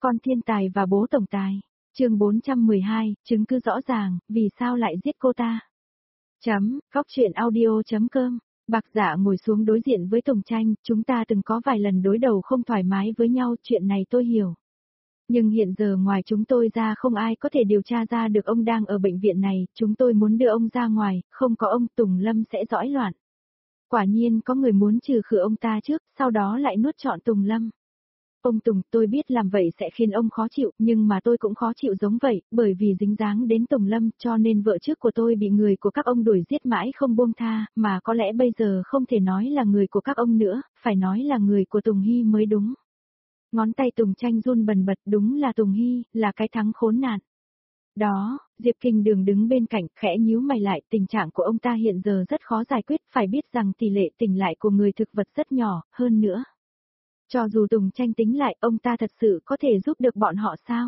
Con thiên tài và bố tổng tài. Chương 412, chứng cứ rõ ràng, vì sao lại giết cô ta? Góc truyện audio.com. Bạc Dạ ngồi xuống đối diện với Tùng Tranh, chúng ta từng có vài lần đối đầu không thoải mái với nhau, chuyện này tôi hiểu. Nhưng hiện giờ ngoài chúng tôi ra không ai có thể điều tra ra được ông đang ở bệnh viện này, chúng tôi muốn đưa ông ra ngoài, không có ông Tùng Lâm sẽ rõi loạn. Quả nhiên có người muốn trừ khử ông ta trước, sau đó lại nuốt trọn Tùng Lâm. Ông Tùng, tôi biết làm vậy sẽ khiến ông khó chịu, nhưng mà tôi cũng khó chịu giống vậy, bởi vì dính dáng đến Tùng Lâm, cho nên vợ trước của tôi bị người của các ông đuổi giết mãi không buông tha, mà có lẽ bây giờ không thể nói là người của các ông nữa, phải nói là người của Tùng Hy mới đúng. Ngón tay Tùng Tranh run bần bật, đúng là Tùng Hy, là cái thắng khốn nạn. Đó, Diệp Kinh Đường đứng bên cạnh, khẽ nhíu mày lại, tình trạng của ông ta hiện giờ rất khó giải quyết, phải biết rằng tỷ lệ tỉnh lại của người thực vật rất nhỏ, hơn nữa. Cho dù Tùng Tranh tính lại, ông ta thật sự có thể giúp được bọn họ sao?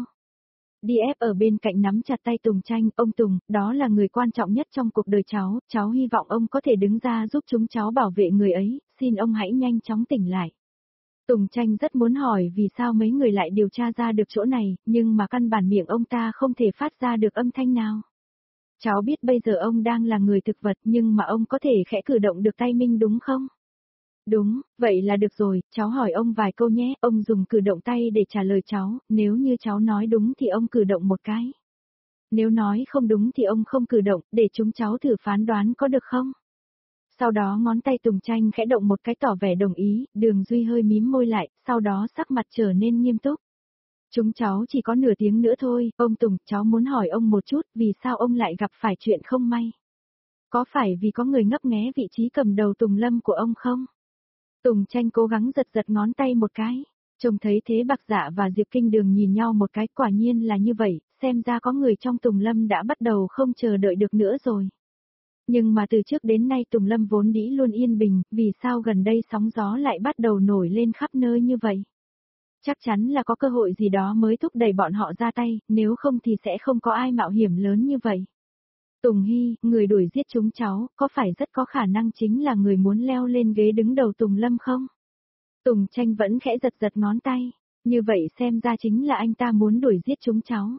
DF ở bên cạnh nắm chặt tay Tùng Tranh, ông Tùng, đó là người quan trọng nhất trong cuộc đời cháu hy vọng ông có thể đứng ra giúp chúng cháu bảo vệ người ấy, xin ông hãy nhanh chóng tỉnh lại. Tùng Tranh rất muốn hỏi vì sao mấy người lại điều tra ra được chỗ này, nhưng mà căn bản miệng ông ta không thể phát ra được âm thanh nào. Cháu biết bây giờ ông đang là người thực vật nhưng mà ông có thể khẽ cử động được tay mình đúng không? Đúng, vậy là được rồi, cháu hỏi ông vài câu nhé, ông dùng cử động tay để trả lời cháu, nếu như cháu nói đúng thì ông cử động một cái. Nếu nói không đúng thì ông không cử động, để chúng cháu thử phán đoán có được không? Sau đó ngón tay Tùng Tranh khẽ động một cái tỏ vẻ đồng ý, Đường Duy hơi mím môi lại, sau đó sắc mặt trở nên nghiêm túc. Chúng cháu chỉ có nửa tiếng nữa thôi, ông Tùng, cháu muốn hỏi ông một chút, vì sao ông lại gặp phải chuyện không may? Có phải vì có người ngấp nghé vị trí cầm đầu Tùng Lâm của ông không? Tùng Tranh cố gắng giật ngón tay một cái. Trông thấy thế Bạc Dạ và Diệp Kinh Đường nhìn nhau một cái, quả nhiên là như vậy, xem ra có người trong Tùng Lâm đã bắt đầu không chờ đợi được nữa rồi. Nhưng mà từ trước đến nay Tùng Lâm vốn dĩ luôn yên bình, vì sao gần đây sóng gió lại bắt đầu nổi lên khắp nơi như vậy? Chắc chắn là có cơ hội gì đó mới thúc đẩy bọn họ ra tay, nếu không thì sẽ không có ai mạo hiểm lớn như vậy. Tùng Hy, người đuổi giết chúng cháu, có phải rất có khả năng chính là người muốn leo lên ghế đứng đầu Tùng Lâm không? Tùng Tranh vẫn khẽ giật ngón tay, như vậy xem ra chính là anh ta muốn đuổi giết chúng cháu.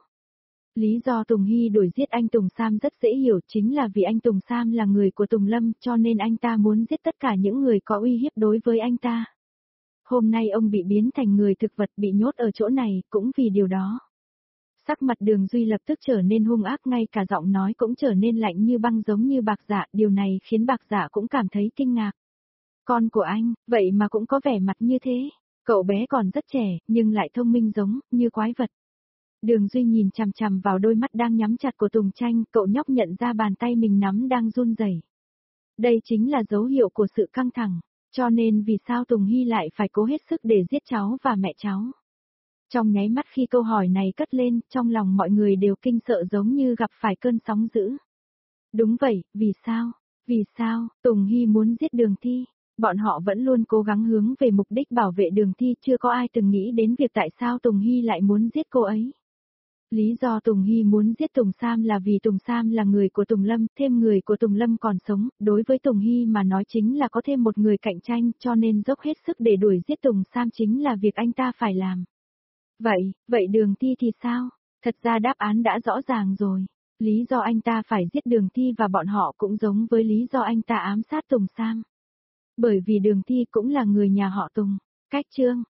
Lý do Tùng Hy đuổi giết anh Tùng Sam rất dễ hiểu, chính là vì anh Tùng Sam là người của Tùng Lâm, cho nên anh ta muốn giết tất cả những người có uy hiếp đối với anh ta. Hôm nay ông bị biến thành người thực vật bị nhốt ở chỗ này, cũng vì điều đó. Sắc mặt Đường Duy lập tức trở nên hung ác, ngay cả giọng nói cũng trở nên lạnh như băng giống như Bạc Dạ, điều này khiến Bạc Dạ cũng cảm thấy kinh ngạc. Con của anh, vậy mà cũng có vẻ mặt như thế, cậu bé còn rất trẻ, nhưng lại thông minh giống như quái vật. Đường Duy nhìn chằm chằm vào đôi mắt đang nhắm chặt của Tùng Tranh, cậu nhóc nhận ra bàn tay mình nắm đang run rẩy. Đây chính là dấu hiệu của sự căng thẳng, cho nên vì sao Tùng Hy lại phải cố hết sức để giết cháu và mẹ cháu. Trong nháy mắt khi câu hỏi này cất lên, trong lòng mọi người đều kinh sợ giống như gặp phải cơn sóng dữ. Đúng vậy, vì sao? Vì sao, Tùng Hy muốn giết Đường Thi? Bọn họ vẫn luôn cố gắng hướng về mục đích bảo vệ Đường Thi, chưa có ai từng nghĩ đến việc tại sao Tùng Hy lại muốn giết cô ấy. Lý do Tùng Hy muốn giết Tùng Sam là vì Tùng Sam là người của Tùng Lâm, thêm người của Tùng Lâm còn sống, đối với Tùng Hy mà nói chính là có thêm một người cạnh tranh, cho nên dốc hết sức để đuổi giết Tùng Sam chính là việc anh ta phải làm. Vậy Đường Thi thì sao? Thật ra đáp án đã rõ ràng rồi. Lý do anh ta phải giết Đường Thi và bọn họ cũng giống với lý do anh ta ám sát Tùng Sam. Bởi vì Đường Thi cũng là người nhà họ Tùng. Cách chương.